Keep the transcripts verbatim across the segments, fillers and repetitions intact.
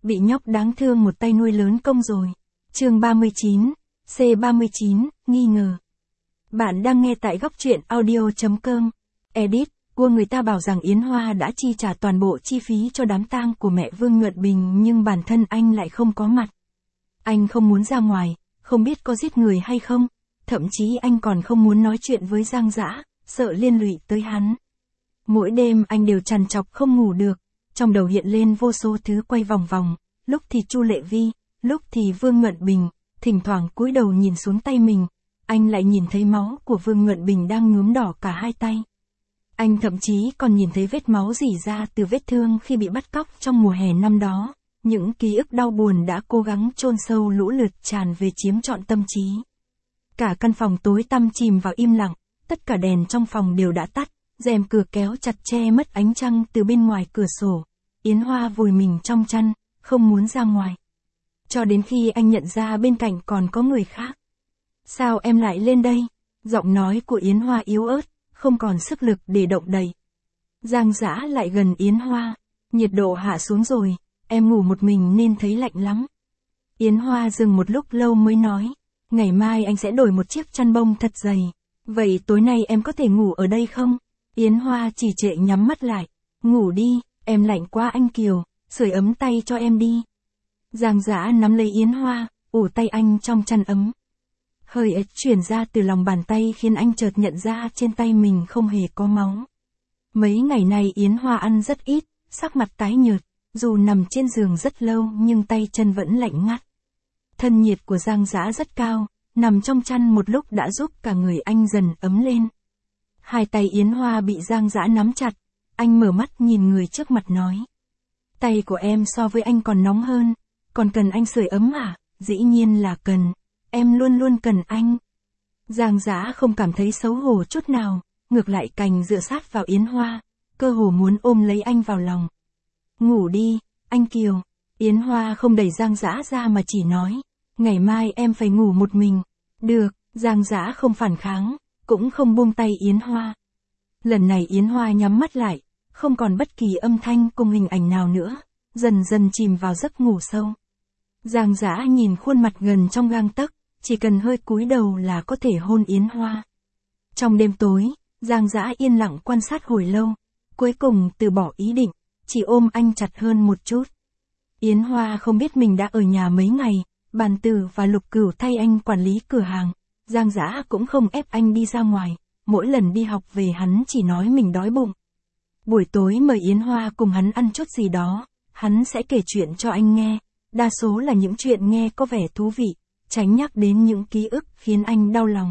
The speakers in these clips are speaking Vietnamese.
bị nhóc đáng thương một tay nuôi lớn công rồi. Chương ba mươi chín, C ba mươi chín, nghi ngờ. Bạn đang nghe tại góc truyện audio chấm com. Edit, của người ta bảo rằng Yến Hoa đã chi trả toàn bộ chi phí cho đám tang của mẹ Vương Nhuận Bình nhưng bản thân anh lại không có mặt. Anh không muốn ra ngoài, không biết có giết người hay không, thậm chí anh còn không muốn nói chuyện với Giang Dã, sợ liên lụy tới hắn. Mỗi đêm anh đều trằn trọc không ngủ được, trong đầu hiện lên vô số thứ quay vòng vòng, lúc thì Chu Lệ Vi, lúc thì Vương Nhuận Bình, thỉnh thoảng cúi đầu nhìn xuống tay mình, anh lại nhìn thấy máu của Vương Nhuận Bình đang nhuốm đỏ cả hai tay. Anh thậm chí còn nhìn thấy vết máu rỉ ra từ vết thương khi bị bắt cóc trong mùa hè năm đó, những ký ức đau buồn đã cố gắng chôn sâu lũ lượt tràn về chiếm trọn tâm trí. Cả căn phòng tối tăm chìm vào im lặng, tất cả đèn trong phòng đều đã tắt, rèm cửa kéo chặt che mất ánh trăng từ bên ngoài cửa sổ. Yến Hoa vùi mình trong chăn, không muốn ra ngoài. Cho đến khi anh nhận ra bên cạnh còn có người khác. Sao em lại lên đây? Giọng nói của Yến Hoa yếu ớt, không còn sức lực để động đậy. Giang Dã lại gần Yến Hoa. Nhiệt độ hạ xuống rồi, em ngủ một mình nên thấy lạnh lắm. Yến Hoa dừng một lúc lâu mới nói. Ngày mai anh sẽ đổi một chiếc chăn bông thật dày. Vậy tối nay em có thể ngủ ở đây không? Yến Hoa chỉ trệ nhắm mắt lại. Ngủ đi, em lạnh quá anh Kiều, sưởi ấm tay cho em đi. Giang Dã nắm lấy Yến Hoa, ủ tay anh trong chăn ấm. Hơi ếch chuyển ra từ lòng bàn tay khiến anh chợt nhận ra trên tay mình không hề có máu. Mấy ngày nay Yến Hoa ăn rất ít, sắc mặt tái nhợt, dù nằm trên giường rất lâu nhưng tay chân vẫn lạnh ngắt. Thân nhiệt của Giang Dã rất cao, nằm trong chăn một lúc đã giúp cả người anh dần ấm lên. Hai tay Yến Hoa bị Giang Dã nắm chặt, anh mở mắt nhìn người trước mặt nói. Tay của em so với anh còn nóng hơn, còn cần anh sưởi ấm à? Dĩ nhiên là cần, em luôn luôn cần anh. Giang Dã không cảm thấy xấu hổ chút nào, ngược lại cành dựa sát vào Yến Hoa, cơ hồ muốn ôm lấy anh vào lòng. Ngủ đi, anh Kiều. Yến Hoa không đẩy Giang Dã ra mà chỉ nói, ngày mai em phải ngủ một mình. Được, Giang Dã không phản kháng, cũng không buông tay Yến Hoa. Lần này Yến Hoa nhắm mắt lại, không còn bất kỳ âm thanh cùng hình ảnh nào nữa, dần dần chìm vào giấc ngủ sâu. Giang Dã nhìn khuôn mặt gần trong gang tấc, chỉ cần hơi cúi đầu là có thể hôn Yến Hoa. Trong đêm tối, Giang Dã yên lặng quan sát hồi lâu, cuối cùng từ bỏ ý định, chỉ ôm anh chặt hơn một chút. Yến Hoa không biết mình đã ở nhà mấy ngày, Bàn Tử và Lục Cửu thay anh quản lý cửa hàng, Giang Dã cũng không ép anh đi ra ngoài, mỗi lần đi học về hắn chỉ nói mình đói bụng. Buổi tối mời Yến Hoa cùng hắn ăn chút gì đó, hắn sẽ kể chuyện cho anh nghe, đa số là những chuyện nghe có vẻ thú vị, tránh nhắc đến những ký ức khiến anh đau lòng.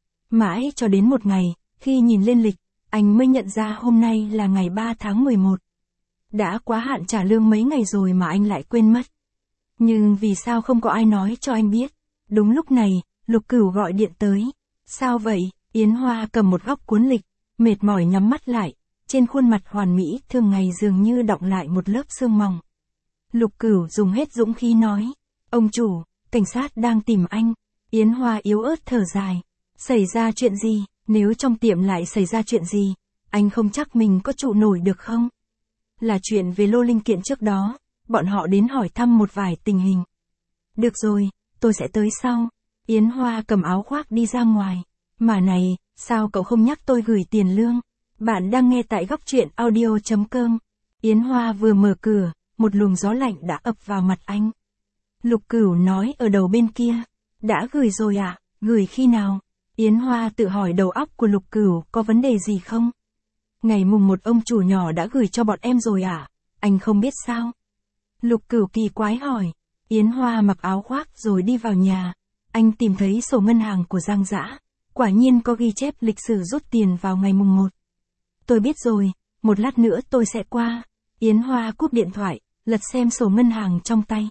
Mãi cho đến một ngày, khi nhìn lên lịch, anh mới nhận ra hôm nay là ngày ba tháng mười một. Đã quá hạn trả lương mấy ngày rồi mà anh lại quên mất. Nhưng vì sao không có ai nói cho anh biết? Đúng lúc này, Lục Cửu gọi điện tới. Sao vậy? Yến Hoa cầm một góc cuốn lịch, mệt mỏi nhắm mắt lại, trên khuôn mặt hoàn mỹ thường ngày dường như đọng lại một lớp sương mỏng. Lục Cửu dùng hết dũng khí nói, ông chủ, cảnh sát đang tìm anh. Yến Hoa yếu ớt thở dài. Xảy ra chuyện gì? Nếu trong tiệm lại xảy ra chuyện gì, anh không chắc mình có trụ nổi được không? Là chuyện về lô linh kiện trước đó, bọn họ đến hỏi thăm một vài tình hình. Được rồi, tôi sẽ tới sau. Yến Hoa cầm áo khoác đi ra ngoài. Mà này, sao cậu không nhắc tôi gửi tiền lương? Bạn đang nghe tại góc truyện audio chấm com. Yến Hoa vừa mở cửa, một luồng gió lạnh đã ập vào mặt anh. Lục Cửu nói ở đầu bên kia. Đã gửi rồi ạ, à? Gửi khi nào? Yến Hoa tự hỏi đầu óc của Lục Cửu có vấn đề gì không? Ngày mùng một ông chủ nhỏ đã gửi cho bọn em rồi à? Anh không biết sao? Lục Cửu kỳ quái hỏi. Yến Hoa mặc áo khoác rồi đi vào nhà. Anh tìm thấy sổ ngân hàng của Giang Dã. Quả nhiên có ghi chép lịch sử rút tiền vào ngày mùng một. Tôi biết rồi, một lát nữa tôi sẽ qua. Yến Hoa cúp điện thoại, lật xem sổ ngân hàng trong tay.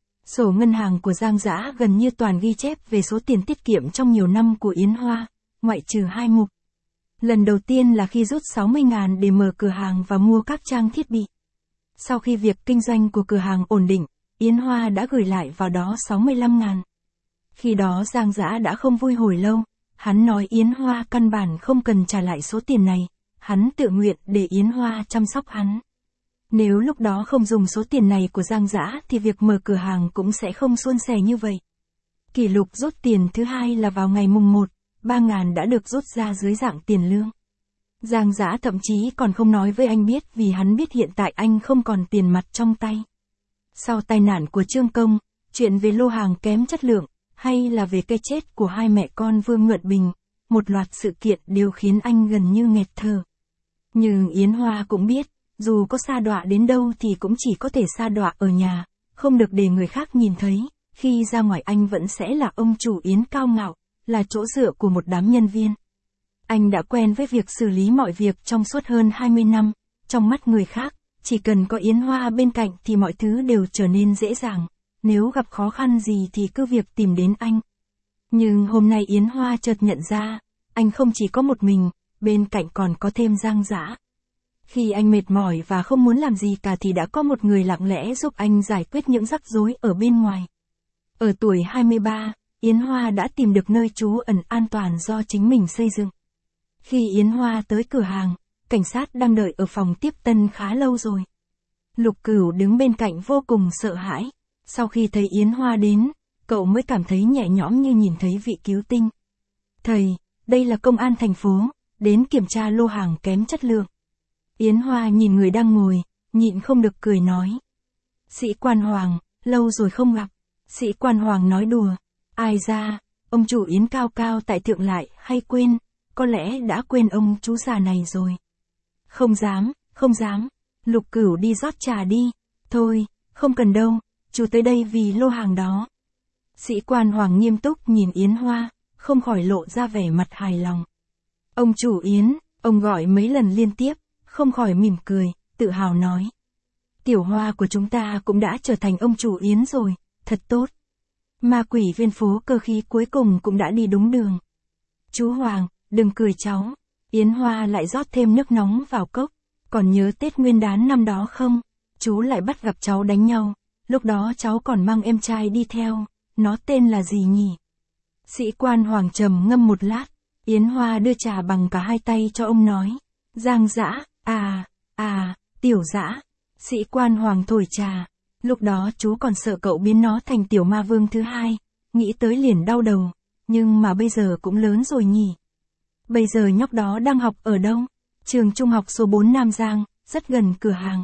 Sổ ngân hàng của Giang Dã gần như toàn ghi chép về số tiền tiết kiệm trong nhiều năm của Yến Hoa, ngoại trừ hai mục. Lần đầu tiên là khi rút sáu mươi ngàn để mở cửa hàng và mua các trang thiết bị. Sau khi việc kinh doanh của cửa hàng ổn định, Yến Hoa đã gửi lại vào đó sáu mươi lăm ngàn. Khi đó Giang Dã đã không vui hồi lâu, hắn nói Yến Hoa căn bản không cần trả lại số tiền này, hắn tự nguyện để Yến Hoa chăm sóc hắn. Nếu lúc đó không dùng số tiền này của Giang Dã thì việc mở cửa hàng cũng sẽ không suôn sẻ như vậy. Kỷ lục rút tiền thứ hai là vào ngày mùng một, ba ngàn đã được rút ra dưới dạng tiền lương. Giang Dã thậm chí còn không nói với anh biết vì hắn biết hiện tại anh không còn tiền mặt trong tay. Sau tai nạn của Trương Công, chuyện về lô hàng kém chất lượng, hay là về cái chết của hai mẹ con Vương Nhuận Bình, một loạt sự kiện đều khiến anh gần như nghẹt thở. Nhưng Yến Hoa cũng biết, dù có sa đọa đến đâu thì cũng chỉ có thể sa đọa ở nhà, không được để người khác nhìn thấy, khi ra ngoài anh vẫn sẽ là ông chủ Yến cao ngạo, là chỗ dựa của một đám nhân viên. Anh đã quen với việc xử lý mọi việc trong suốt hơn hai mươi năm, trong mắt người khác, chỉ cần có Yến Hoa bên cạnh thì mọi thứ đều trở nên dễ dàng, nếu gặp khó khăn gì thì cứ việc tìm đến anh. Nhưng hôm nay Yến Hoa chợt nhận ra, anh không chỉ có một mình, bên cạnh còn có thêm Giang Dã. Khi anh mệt mỏi và không muốn làm gì cả thì đã có một người lặng lẽ giúp anh giải quyết những rắc rối ở bên ngoài. Ở tuổi hai mươi ba, Yến Hoa đã tìm được nơi trú ẩn an toàn do chính mình xây dựng. Khi Yến Hoa tới cửa hàng, cảnh sát đang đợi ở phòng tiếp tân khá lâu rồi. Lục Cửu đứng bên cạnh vô cùng sợ hãi. Sau khi thấy Yến Hoa đến, cậu mới cảm thấy nhẹ nhõm như nhìn thấy vị cứu tinh. Thầy, đây là công an thành phố, đến kiểm tra lô hàng kém chất lượng. Yến Hoa nhìn người đang ngồi, nhịn không được cười nói. Sĩ quan Hoàng, lâu rồi không gặp. Sĩ quan Hoàng nói đùa. Ai ra, ông chủ Yến cao cao tại thượng lại hay quên, có lẽ đã quên ông chú già này rồi. Không dám, không dám. Lục Cửu đi rót trà đi. Thôi, không cần đâu, chú tới đây vì lô hàng đó. Sĩ quan Hoàng nghiêm túc nhìn Yến Hoa, không khỏi lộ ra vẻ mặt hài lòng. Ông chủ Yến, ông gọi mấy lần liên tiếp, không khỏi mỉm cười, tự hào nói. Tiểu Hoa của chúng ta cũng đã trở thành ông chủ Yến rồi, thật tốt. Ma quỷ viên phố cơ khí cuối cùng cũng đã đi đúng đường. Chú Hoàng, đừng cười cháu. Yến Hoa lại rót thêm nước nóng vào cốc. Còn nhớ Tết Nguyên đán năm đó không? Chú lại bắt gặp cháu đánh nhau. Lúc đó cháu còn mang em trai đi theo. Nó tên là gì nhỉ? Sĩ quan Hoàng trầm ngâm một lát. Yến Hoa đưa trà bằng cả hai tay cho ông nói. Giang Dã, à, à, Tiểu Dã. Sĩ quan Hoàng thổi trà. Lúc đó chú còn sợ cậu biến nó thành tiểu ma vương thứ hai. Nghĩ tới liền đau đầu. Nhưng mà bây giờ cũng lớn rồi nhỉ? Bây giờ nhóc đó đang học ở đâu? Trường trung học số bốn Nam Giang, rất gần cửa hàng.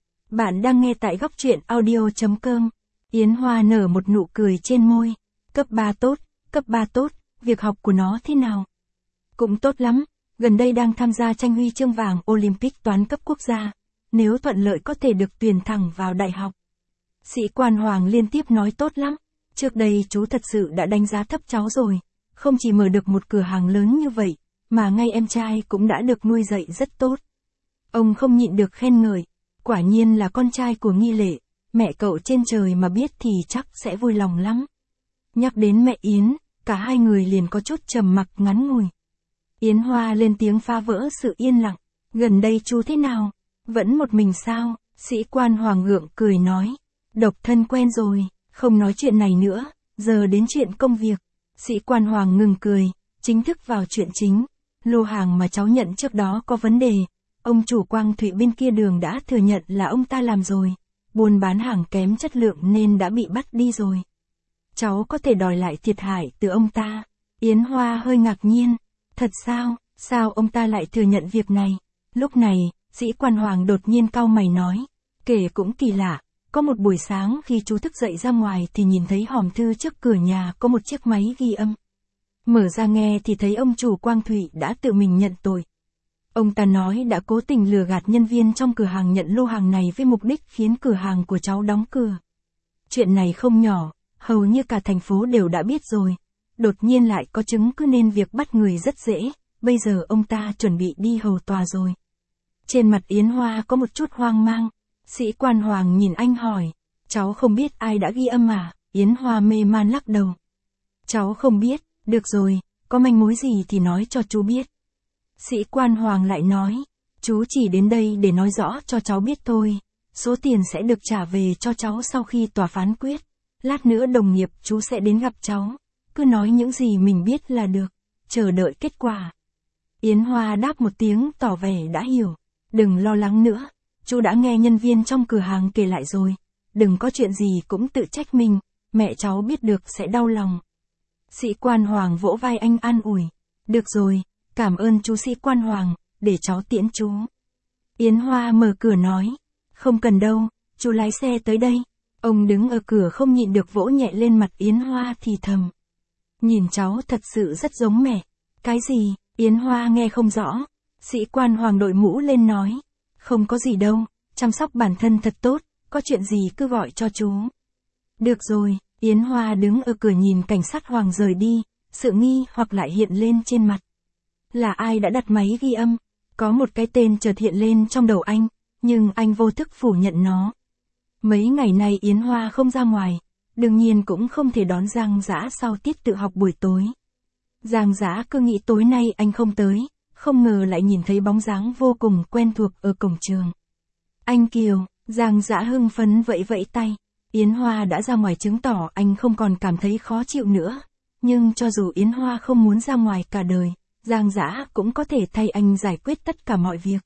Bạn đang nghe tại góc truyện audio chấm com. Yến Hoa nở một nụ cười trên môi. Cấp ba tốt, cấp ba tốt, việc học của nó thế nào? Cũng tốt lắm, gần đây đang tham gia tranh huy chương vàng Olympic toán cấp quốc gia. Nếu thuận lợi có thể được tuyển thẳng vào đại học. Sĩ quan Hoàng liên tiếp nói tốt lắm. Trước đây chú thật sự đã đánh giá thấp cháu rồi. Không chỉ mở được một cửa hàng lớn như vậy, mà ngay em trai cũng đã được nuôi dạy rất tốt. Ông không nhịn được khen ngợi. Quả nhiên là con trai của Nghi Lệ. Mẹ cậu trên trời mà biết thì chắc sẽ vui lòng lắm. Nhắc đến mẹ Yến, cả hai người liền có chút trầm mặc ngắn ngủi. Yến Hoa lên tiếng phá vỡ sự yên lặng. Gần đây chú thế nào? Vẫn một mình sao? Sĩ quan Hoàng gượng cười nói. Độc thân quen rồi, không nói chuyện này nữa, giờ đến chuyện công việc. Sĩ quan Hoàng ngừng cười, chính thức vào chuyện chính. Lô hàng mà cháu nhận trước đó có vấn đề. Ông chủ Quang Thụy bên kia đường đã thừa nhận là ông ta làm rồi. Buôn bán hàng kém chất lượng nên đã bị bắt đi rồi. Cháu có thể đòi lại thiệt hại từ ông ta. Yến Hoa hơi ngạc nhiên. Thật sao? Sao ông ta lại thừa nhận việc này? Lúc này, sĩ quan Hoàng đột nhiên cau mày nói. Kể cũng kỳ lạ. Có một buổi sáng khi chú thức dậy ra ngoài thì nhìn thấy hòm thư trước cửa nhà có một chiếc máy ghi âm. Mở ra nghe thì thấy ông chủ Quang Thụy đã tự mình nhận tội. Ông ta nói đã cố tình lừa gạt nhân viên trong cửa hàng nhận lô hàng này với mục đích khiến cửa hàng của cháu đóng cửa. Chuyện này không nhỏ, hầu như cả thành phố đều đã biết rồi. Đột nhiên lại có chứng cứ nên việc bắt người rất dễ, bây giờ ông ta chuẩn bị đi hầu tòa rồi. Trên mặt Yến Hoa có một chút hoang mang. Sĩ quan Hoàng nhìn anh hỏi, cháu không biết ai đã ghi âm à? Yến Hoa mê man lắc đầu. Cháu không biết, được rồi, có manh mối gì thì nói cho chú biết. Sĩ quan Hoàng lại nói, chú chỉ đến đây để nói rõ cho cháu biết thôi, số tiền sẽ được trả về cho cháu sau khi tòa phán quyết. Lát nữa đồng nghiệp chú sẽ đến gặp cháu, cứ nói những gì mình biết là được, chờ đợi kết quả. Yến Hoa đáp một tiếng tỏ vẻ đã hiểu, đừng lo lắng nữa. chú đã nghe nhân viên trong cửa hàng kể lại rồi. Đừng có chuyện gì cũng tự trách mình, mẹ cháu biết được sẽ đau lòng. Sĩ quan Hoàng vỗ vai anh an ủi. Được rồi, cảm ơn chú sĩ quan Hoàng, để cháu tiễn chú. Yến Hoa mở cửa nói. Không cần đâu, chú lái xe tới đây. Ông đứng ở cửa không nhịn được vỗ nhẹ lên mặt Yến Hoa thì thầm. Nhìn cháu thật sự rất giống mẹ. Cái gì? Yến Hoa nghe không rõ. Sĩ quan Hoàng đội mũ lên nói. Không có gì đâu, chăm sóc bản thân thật tốt, có chuyện gì cứ gọi cho chú. Được rồi, Yến Hoa đứng ở cửa nhìn cảnh sát Hoàng rời đi, sự nghi hoặc lại hiện lên trên mặt. Là ai đã đặt máy ghi âm? Có một cái tên chợt hiện lên trong đầu anh, nhưng anh vô thức phủ nhận nó. Mấy ngày nay Yến Hoa không ra ngoài, đương nhiên cũng không thể đón Giang Dã sau tiết tự học buổi tối. Giang Dã cứ nghĩ tối nay anh không tới, không ngờ lại nhìn thấy bóng dáng vô cùng quen thuộc ở cổng trường. Anh Kiều, Giang Dã hưng phấn vẫy vẫy tay. Yến Hoa đã ra ngoài chứng tỏ anh không còn cảm thấy khó chịu nữa. Nhưng cho dù Yến Hoa không muốn ra ngoài cả đời, Giang Dã cũng có thể thay anh giải quyết tất cả mọi việc.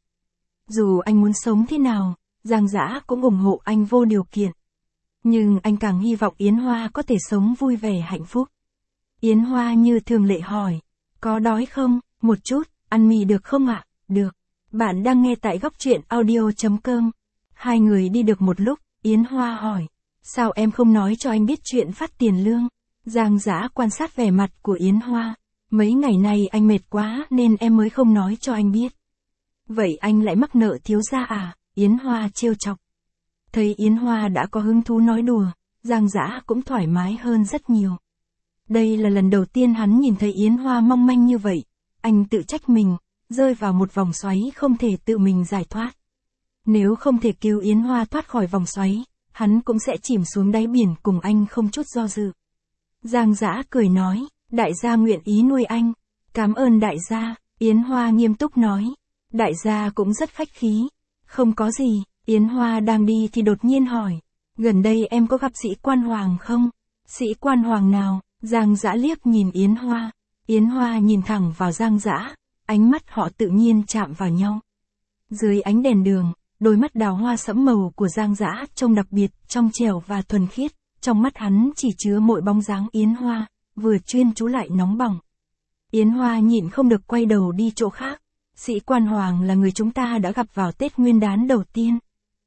Dù anh muốn sống thế nào, Giang Dã cũng ủng hộ anh vô điều kiện. Nhưng anh càng hy vọng Yến Hoa có thể sống vui vẻ hạnh phúc. Yến Hoa như thường lệ hỏi. Có đói không? Một chút, ăn mì được không ạ? Được. Bạn đang nghe tại góc truyện audio chấm com. Hai người đi được một lúc, Yến Hoa hỏi. Sao em không nói cho anh biết chuyện phát tiền lương? Giang Dã quan sát vẻ mặt của Yến Hoa. Mấy ngày nay anh mệt quá nên em mới không nói cho anh biết. Vậy anh lại mắc nợ thiếu gia à? Yến Hoa trêu chọc. Thấy Yến Hoa đã có hứng thú nói đùa, Giang Dã cũng thoải mái hơn rất nhiều. Đây là lần đầu tiên hắn nhìn thấy Yến Hoa mong manh như vậy. Anh tự trách mình, rơi vào một vòng xoáy không thể tự mình giải thoát. Nếu không thể cứu Yến Hoa thoát khỏi vòng xoáy, hắn cũng sẽ chìm xuống đáy biển cùng anh không chút do dự. Giang Dã cười nói, đại gia nguyện ý nuôi anh. Cảm ơn đại gia, Yến Hoa nghiêm túc nói. Đại gia cũng rất khách khí. Không có gì, Yến Hoa đang đi thì đột nhiên hỏi. Gần đây em có gặp sĩ quan Hoàng không? Sĩ quan Hoàng nào? Giang Dã liếc nhìn Yến Hoa. Yến Hoa nhìn thẳng vào Giang Dã, ánh mắt họ tự nhiên chạm vào nhau. Dưới ánh đèn đường, đôi mắt đào hoa sẫm màu của Giang Dã trông đặc biệt, trong trẻo và thuần khiết, trong mắt hắn chỉ chứa mỗi bóng dáng Yến Hoa, vừa chuyên chú lại nóng bỏng. Yến Hoa nhịn không được quay đầu đi chỗ khác. Sĩ quan Hoàng là người chúng ta đã gặp vào Tết Nguyên đán đầu tiên.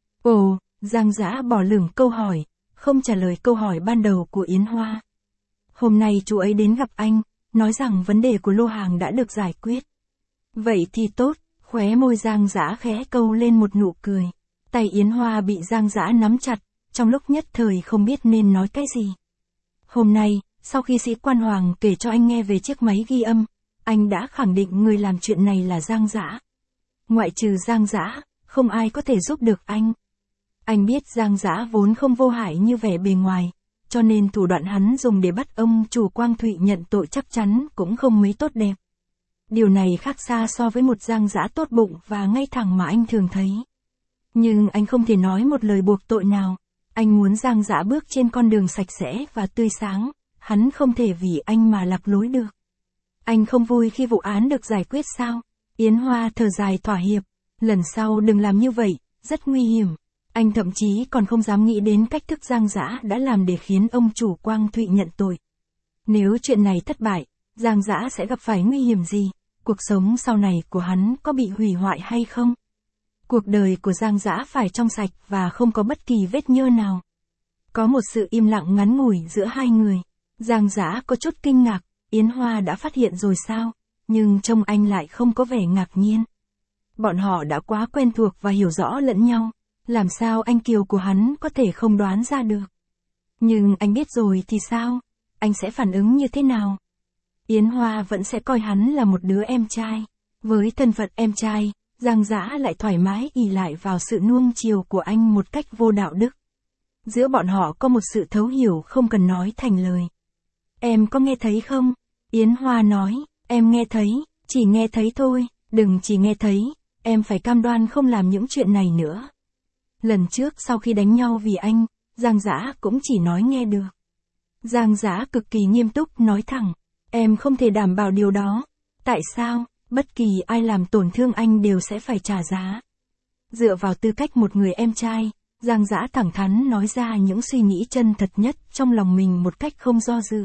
Ồ, Giang Dã bỏ lửng câu hỏi, không trả lời câu hỏi ban đầu của Yến Hoa. Hôm nay chú ấy đến gặp anh, nói rằng vấn đề của lô hàng đã được giải quyết. Vậy thì tốt, khóe môi Giang Dã khẽ câu lên một nụ cười. Tay Yến Hoa bị Giang Dã nắm chặt, trong lúc nhất thời không biết nên nói cái gì. Hôm nay, sau khi sĩ quan Hoàng kể cho anh nghe về chiếc máy ghi âm, anh đã khẳng định người làm chuyện này là Giang Dã. Ngoại trừ Giang Dã, không ai có thể giúp được anh. Anh biết Giang Dã vốn không vô hại như vẻ bề ngoài, cho nên thủ đoạn hắn dùng để bắt ông chủ Quang Thụy nhận tội chắc chắn cũng không mấy tốt đẹp. Điều này khác xa so với một Giang Dã tốt bụng và ngay thẳng mà anh thường thấy. Nhưng anh không thể nói một lời buộc tội nào. Anh muốn Giang Dã bước trên con đường sạch sẽ và tươi sáng, hắn không thể vì anh mà lạc lối được. Anh không vui khi vụ án được giải quyết sao? Yến Hoa thở dài thỏa hiệp. Lần sau đừng làm như vậy, rất nguy hiểm. Anh thậm chí còn không dám nghĩ đến cách thức Giang Dã đã làm để khiến ông chủ Quang Thụy nhận tội. Nếu chuyện này thất bại, Giang Dã sẽ gặp phải nguy hiểm gì? Cuộc sống sau này của hắn có bị hủy hoại hay không? Cuộc đời của Giang Dã phải trong sạch và không có bất kỳ vết nhơ nào. Có một sự im lặng ngắn ngủi giữa hai người. Giang Dã có chút kinh ngạc, Yến Hoa đã phát hiện rồi sao? Nhưng trông anh lại không có vẻ ngạc nhiên. Bọn họ đã quá quen thuộc và hiểu rõ lẫn nhau. Làm sao anh Kiều của hắn có thể không đoán ra được? Nhưng anh biết rồi thì sao? Anh sẽ phản ứng như thế nào? Yến Hoa vẫn sẽ coi hắn là một đứa em trai. Với thân phận em trai, Giang Dã lại thoải mái ỷ lại vào sự nuông chiều của anh một cách vô đạo đức. Giữa bọn họ có một sự thấu hiểu không cần nói thành lời. Em có nghe thấy không? Yến Hoa nói, em nghe thấy, chỉ nghe thấy thôi, đừng chỉ nghe thấy, em phải cam đoan không làm những chuyện này nữa. Lần trước sau khi đánh nhau vì anh, Giang Dã cũng chỉ nói nghe được. Giang Dã cực kỳ nghiêm túc nói thẳng, em không thể đảm bảo điều đó. Tại sao? Bất kỳ ai làm tổn thương anh đều sẽ phải trả giá. Dựa vào tư cách một người em trai, Giang Dã thẳng thắn nói ra những suy nghĩ chân thật nhất trong lòng mình một cách không do dự.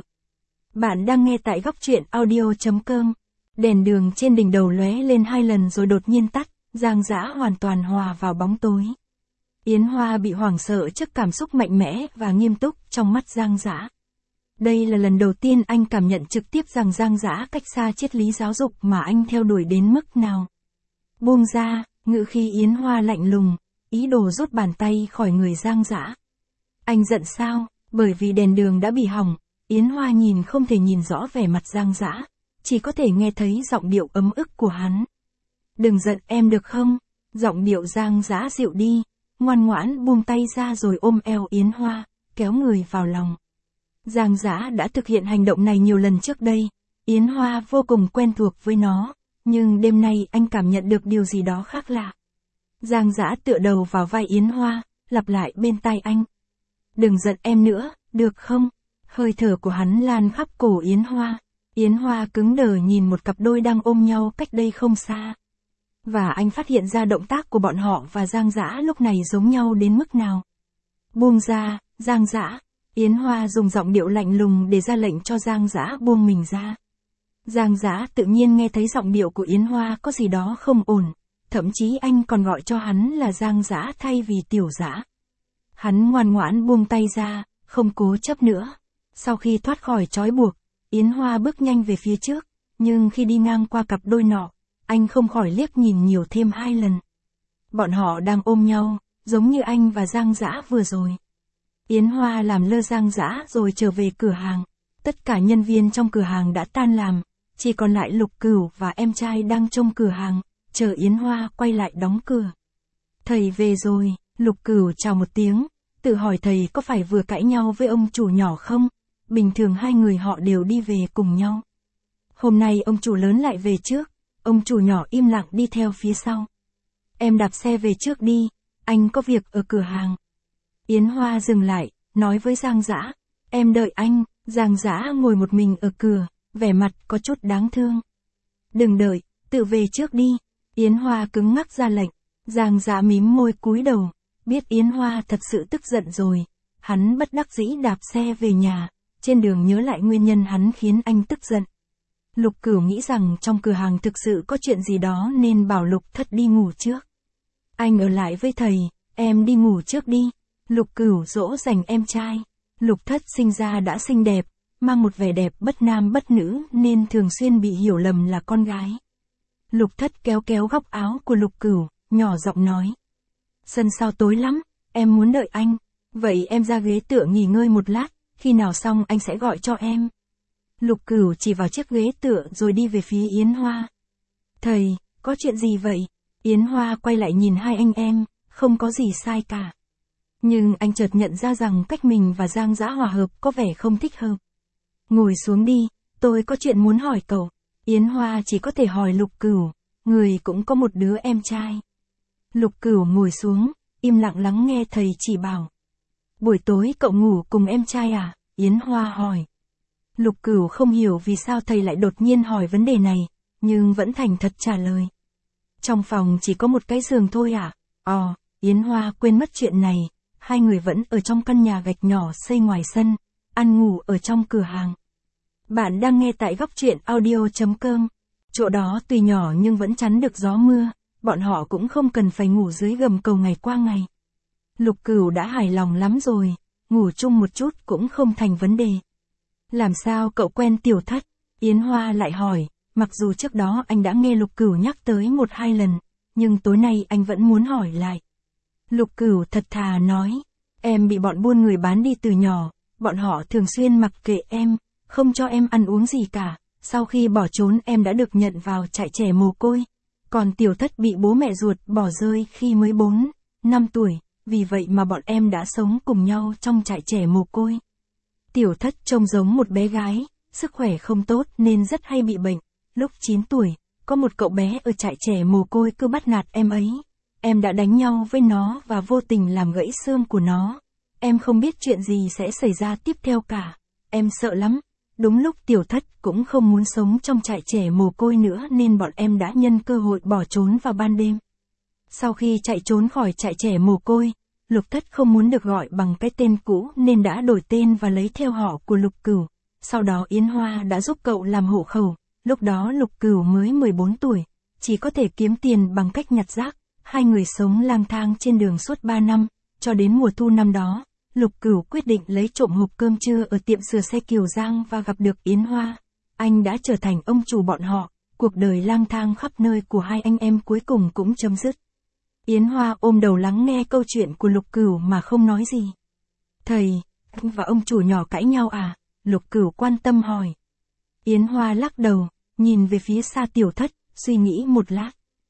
Bạn đang nghe tại góc truyện audio.com. Đèn đường trên đỉnh đầu lóe lên hai lần rồi đột nhiên tắt, Giang Dã hoàn toàn hòa vào bóng tối. Yến Hoa bị hoảng sợ trước cảm xúc mạnh mẽ và nghiêm túc trong mắt Giang Dã. Đây là lần đầu tiên anh cảm nhận trực tiếp rằng Giang Dã cách xa triết lý giáo dục mà anh theo đuổi đến mức nào. Buông ra, ngữ khí Yến Hoa lạnh lùng, ý đồ rút bàn tay khỏi người Giang Dã. Anh giận sao? Bởi vì đèn đường đã bị hỏng, Yến Hoa nhìn không thể nhìn rõ vẻ mặt Giang Dã, chỉ có thể nghe thấy giọng điệu ấm ức của hắn. Đừng giận em được không? Giọng điệu Giang Dã dịu đi, ngoan ngoãn buông tay ra rồi ôm eo Yến Hoa, kéo người vào lòng. Giang Dã đã thực hiện hành động này nhiều lần trước đây, Yến Hoa vô cùng quen thuộc với nó, nhưng đêm nay anh cảm nhận được điều gì đó khác lạ. Giang Dã tựa đầu vào vai Yến Hoa, lặp lại bên tai anh. Đừng giận em nữa, được không? Hơi thở của hắn lan khắp cổ Yến Hoa. Yến Hoa cứng đờ nhìn một cặp đôi đang ôm nhau cách đây không xa. Và anh phát hiện ra động tác của bọn họ và Giang Dã lúc này giống nhau đến mức nào. Buông ra, Giang Dã. Yến Hoa dùng giọng điệu lạnh lùng để ra lệnh cho Giang Dã buông mình ra. Giang Dã tự nhiên nghe thấy giọng điệu của Yến Hoa có gì đó không ổn, thậm chí anh còn gọi cho hắn là Giang Dã thay vì Tiểu Dã. Hắn ngoan ngoãn buông tay ra, không cố chấp nữa. Sau khi thoát khỏi trói buộc, Yến Hoa bước nhanh về phía trước, nhưng khi đi ngang qua cặp đôi nọ, anh không khỏi liếc nhìn nhiều thêm hai lần. Bọn họ đang ôm nhau, giống như anh và Giang Dã vừa rồi. Yến Hoa làm lơ Giang Dã rồi trở về cửa hàng. Tất cả nhân viên trong cửa hàng đã tan làm, chỉ còn lại Lục Cửu và em trai đang trông cửa hàng, chờ Yến Hoa quay lại đóng cửa. Thầy về rồi, Lục Cửu chào một tiếng, tự hỏi thầy có phải vừa cãi nhau với ông chủ nhỏ không? Bình thường hai người họ đều đi về cùng nhau. Hôm nay ông chủ lớn lại về trước, ông chủ nhỏ im lặng đi theo phía sau. Em đạp xe về trước đi, anh có việc ở cửa hàng. Yến Hoa dừng lại, nói với Giang Dã, em đợi anh. Giang Dã ngồi một mình ở cửa, vẻ mặt có chút đáng thương. Đừng đợi, tự về trước đi. Yến Hoa cứng ngắc ra lệnh. Giang Dã mím môi cúi đầu, biết Yến Hoa thật sự tức giận rồi. Hắn bất đắc dĩ đạp xe về nhà, trên đường nhớ lại nguyên nhân hắn khiến anh tức giận. Lục Cửu nghĩ rằng trong cửa hàng thực sự có chuyện gì đó nên bảo Lục Thất đi ngủ trước. Anh ở lại với thầy, em đi ngủ trước đi. Lục Cửu dỗ dành em trai. Lục Thất sinh ra đã xinh đẹp, mang một vẻ đẹp bất nam bất nữ nên thường xuyên bị hiểu lầm là con gái. Lục Thất kéo kéo góc áo của Lục Cửu, nhỏ giọng nói. Sân sau tối lắm, em muốn đợi anh. Vậy em ra ghế tựa nghỉ ngơi một lát, khi nào xong anh sẽ gọi cho em. Lục Cửu chỉ vào chiếc ghế tựa rồi đi về phía Yến Hoa. Thầy, có chuyện gì vậy? Yến Hoa quay lại nhìn hai anh em, không có gì sai cả. Nhưng anh chợt nhận ra rằng cách mình và Giang Dã hòa hợp có vẻ không thích hợp. Ngồi xuống đi, tôi có chuyện muốn hỏi cậu. Yến Hoa chỉ có thể hỏi Lục Cửu, người cũng có một đứa em trai. Lục Cửu ngồi xuống, im lặng lắng nghe thầy chỉ bảo. Buổi tối cậu ngủ cùng em trai à? Yến Hoa hỏi. Lục Cửu không hiểu vì sao thầy lại đột nhiên hỏi vấn đề này, nhưng vẫn thành thật trả lời. Trong phòng chỉ có một cái giường thôi à? Ồ, Yến Hoa quên mất chuyện này. Hai người vẫn ở trong căn nhà gạch nhỏ xây ngoài sân, ăn ngủ ở trong cửa hàng. Bạn đang nghe tại góc truyện audio.com. Chỗ đó tuy nhỏ nhưng vẫn chắn được gió mưa, bọn họ cũng không cần phải ngủ dưới gầm cầu ngày qua ngày. Lục Cửu đã hài lòng lắm rồi, ngủ chung một chút cũng không thành vấn đề. Làm sao cậu quen Tiểu Thất? Yến Hoa lại hỏi, mặc dù trước đó anh đã nghe Lục Cửu nhắc tới một hai lần, nhưng tối nay anh vẫn muốn hỏi lại. Lục Cửu thật thà nói, em bị bọn buôn người bán đi từ nhỏ, bọn họ thường xuyên mặc kệ em, không cho em ăn uống gì cả, sau khi bỏ trốn em đã được nhận vào trại trẻ mồ côi, còn Tiểu Thất bị bố mẹ ruột bỏ rơi khi mới bốn, năm tuổi, vì vậy mà bọn em đã sống cùng nhau trong trại trẻ mồ côi. Tiểu Thất trông giống một bé gái, sức khỏe không tốt nên rất hay bị bệnh, lúc chín tuổi, có một cậu bé ở trại trẻ mồ côi cứ bắt nạt em ấy. Em đã đánh nhau với nó và vô tình làm gãy xương của nó. Em không biết chuyện gì sẽ xảy ra tiếp theo cả. Em sợ lắm. Đúng lúc Tiểu Thất cũng không muốn sống trong trại trẻ mồ côi nữa nên bọn em đã nhân cơ hội bỏ trốn vào ban đêm. Sau khi chạy trốn khỏi trại trẻ mồ côi, Lục Thất không muốn được gọi bằng cái tên cũ nên đã đổi tên và lấy theo họ của Lục Cửu. Sau đó Yến Hoa đã giúp cậu làm hộ khẩu, lúc đó Lục Cửu mới mười bốn tuổi, chỉ có thể kiếm tiền bằng cách nhặt rác. Hai người sống lang thang trên đường suốt ba năm, cho đến mùa thu năm đó, Lục Cửu quyết định lấy trộm hộp cơm trưa ở tiệm sửa xe Kiều Giang và gặp được Yến Hoa. Anh đã trở thành ông chủ bọn họ, cuộc đời lang thang khắp nơi của hai anh em cuối cùng cũng chấm dứt. Yến Hoa ôm đầu lắng nghe câu chuyện của Lục Cửu mà không nói gì. Thầy, anh và ông chủ nhỏ cãi nhau à? Lục Cửu quan tâm hỏi. Yến Hoa lắc đầu, nhìn về phía xa Tiểu Thất, suy nghĩ một lát.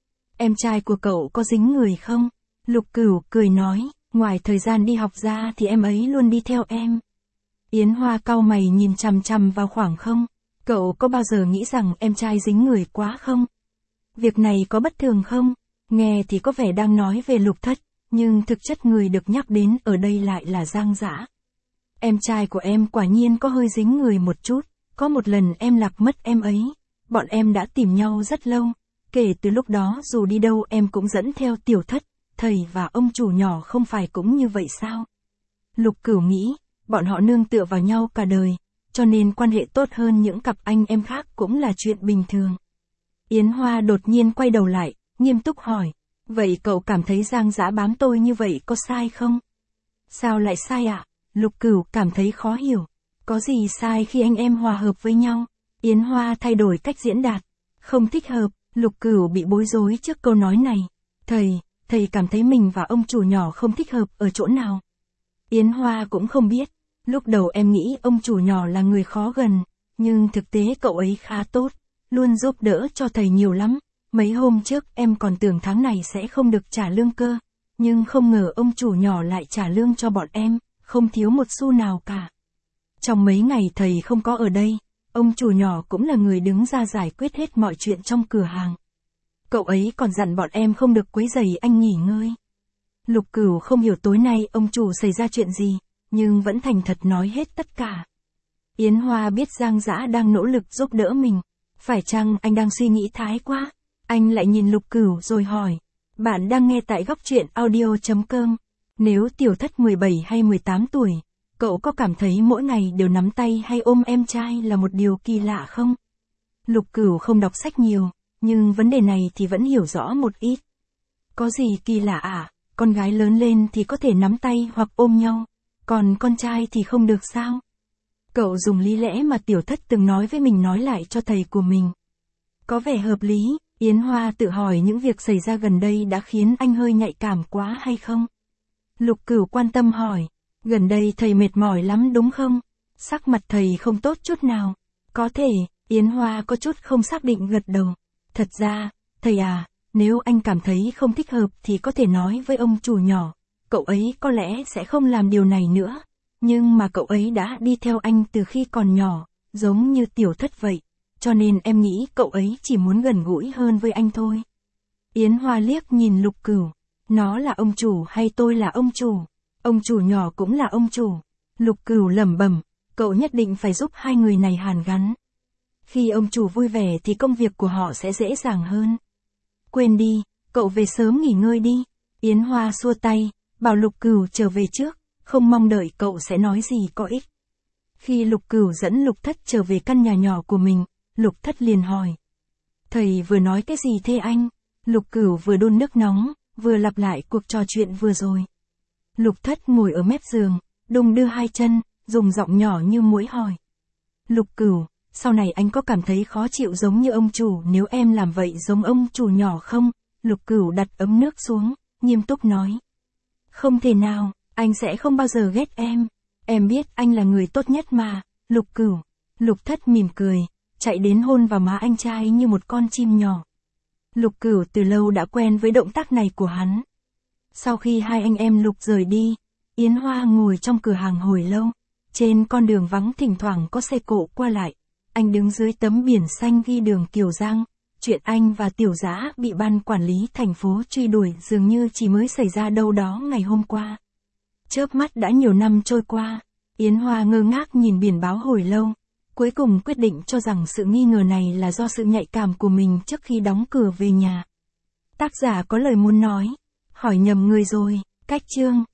Em trai của cậu có dính người không? Lục Cửu cười nói, ngoài thời gian đi học ra thì em ấy luôn đi theo em. Yến Hoa cau mày nhìn chằm chằm vào khoảng không. Cậu có bao giờ nghĩ rằng em trai dính người quá không? Việc này có bất thường không? Nghe thì có vẻ đang nói về Lục Thất, nhưng thực chất người được nhắc đến ở đây lại là Giang Dã. Em trai của em quả nhiên có hơi dính người một chút, có một lần em lạc mất em ấy. Bọn em đã tìm nhau rất lâu, kể từ lúc đó dù đi đâu em cũng dẫn theo Tiểu Thất, thầy và ông chủ nhỏ không phải cũng như vậy sao? Lục Cửu nghĩ, bọn họ nương tựa vào nhau cả đời, cho nên quan hệ tốt hơn những cặp anh em khác cũng là chuyện bình thường. Yến Hoa đột nhiên quay đầu lại, nghiêm túc hỏi, vậy cậu cảm thấy Giang Dã bám tôi như vậy có sai không? Sao lại sai ạ? À? Lục Cửu cảm thấy khó hiểu. Có gì sai khi anh em hòa hợp với nhau? Yến Hoa thay đổi cách diễn đạt. Không thích hợp, Lục Cửu bị bối rối trước câu nói này. Thầy, thầy cảm thấy mình và ông chủ nhỏ không thích hợp ở chỗ nào? Yến Hoa cũng không biết. Lúc đầu em nghĩ ông chủ nhỏ là người khó gần, nhưng thực tế cậu ấy khá tốt, luôn giúp đỡ cho thầy nhiều lắm. Mấy hôm trước em còn tưởng tháng này sẽ không được trả lương cơ, nhưng không ngờ ông chủ nhỏ lại trả lương cho bọn em, không thiếu một xu nào cả. Trong mấy ngày thầy không có ở đây, ông chủ nhỏ cũng là người đứng ra giải quyết hết mọi chuyện trong cửa hàng. Cậu ấy còn dặn bọn em không được quấy rầy anh nghỉ ngơi. Lục Cửu không hiểu tối nay ông chủ xảy ra chuyện gì, nhưng vẫn thành thật nói hết tất cả. Yến Hoa biết Giang Dã đang nỗ lực giúp đỡ mình. Phải chăng anh đang suy nghĩ thái quá? Anh lại nhìn Lục Cửu rồi hỏi. Bạn đang nghe tại góc truyện audio chấm com. Nếu Tiểu Thất mười bảy hay mười tám tuổi, cậu có cảm thấy mỗi ngày đều nắm tay hay ôm em trai là một điều kỳ lạ không? Lục Cửu không đọc sách nhiều, nhưng vấn đề này thì vẫn hiểu rõ một ít. Có gì kỳ lạ à? Con gái lớn lên thì có thể nắm tay hoặc ôm nhau, còn con trai thì không được sao? Cậu dùng lý lẽ mà Tiểu Thất từng nói với mình nói lại cho thầy của mình. Có vẻ hợp lý. Yến Hoa tự hỏi những việc xảy ra gần đây đã khiến anh hơi nhạy cảm quá hay không? Lục Cửu quan tâm hỏi, gần đây thầy mệt mỏi lắm đúng không? Sắc mặt thầy không tốt chút nào. Có thể, Yến Hoa có chút không xác định gật đầu. Thật ra, thầy à, nếu anh cảm thấy không thích hợp thì có thể nói với ông chủ nhỏ, cậu ấy có lẽ sẽ không làm điều này nữa. Nhưng mà cậu ấy đã đi theo anh từ khi còn nhỏ, giống như Tiểu Thất vậy. Cho nên em nghĩ cậu ấy chỉ muốn gần gũi hơn với anh thôi. Yến Hoa liếc nhìn Lục Cửu. Nó là ông chủ hay tôi là ông chủ? Ông chủ nhỏ cũng là ông chủ. Lục Cửu lẩm bẩm, cậu nhất định phải giúp hai người này hàn gắn. Khi ông chủ vui vẻ thì công việc của họ sẽ dễ dàng hơn. Quên đi, cậu về sớm nghỉ ngơi đi. Yến Hoa xua tay, bảo Lục Cửu trở về trước, không mong đợi cậu sẽ nói gì có ích. Khi Lục Cửu dẫn Lục Thất trở về căn nhà nhỏ của mình, Lục Thất liền hỏi. Thầy vừa nói cái gì thế anh? Lục Cửu vừa đun nước nóng, vừa lặp lại cuộc trò chuyện vừa rồi. Lục Thất ngồi ở mép giường, đung đưa hai chân, dùng giọng nhỏ như muỗi hỏi. Lục Cửu, sau này anh có cảm thấy khó chịu giống như ông chủ nếu em làm vậy giống ông chủ nhỏ không? Lục Cửu đặt ấm nước xuống, nghiêm túc nói. Không thể nào, anh sẽ không bao giờ ghét em. Em biết anh là người tốt nhất mà, Lục Cửu. Lục Thất mỉm cười, chạy đến hôn vào má anh trai như một con chim nhỏ. Lục Cửu từ lâu đã quen với động tác này của hắn. Sau khi hai anh em Lục rời đi, Yến Hoa ngồi trong cửa hàng hồi lâu. Trên con đường vắng thỉnh thoảng có xe cộ qua lại. Anh đứng dưới tấm biển xanh ghi đường Kiều Giang. Chuyện anh và Tiểu Dã bị ban quản lý thành phố truy đuổi dường như chỉ mới xảy ra đâu đó ngày hôm qua. Chớp mắt đã nhiều năm trôi qua, Yến Hoa ngơ ngác nhìn biển báo hồi lâu. Cuối cùng quyết định cho rằng sự nghi ngờ này là do sự nhạy cảm của mình trước khi đóng cửa về nhà. Tác giả có lời muốn nói. Hỏi nhầm người rồi. Cách chương.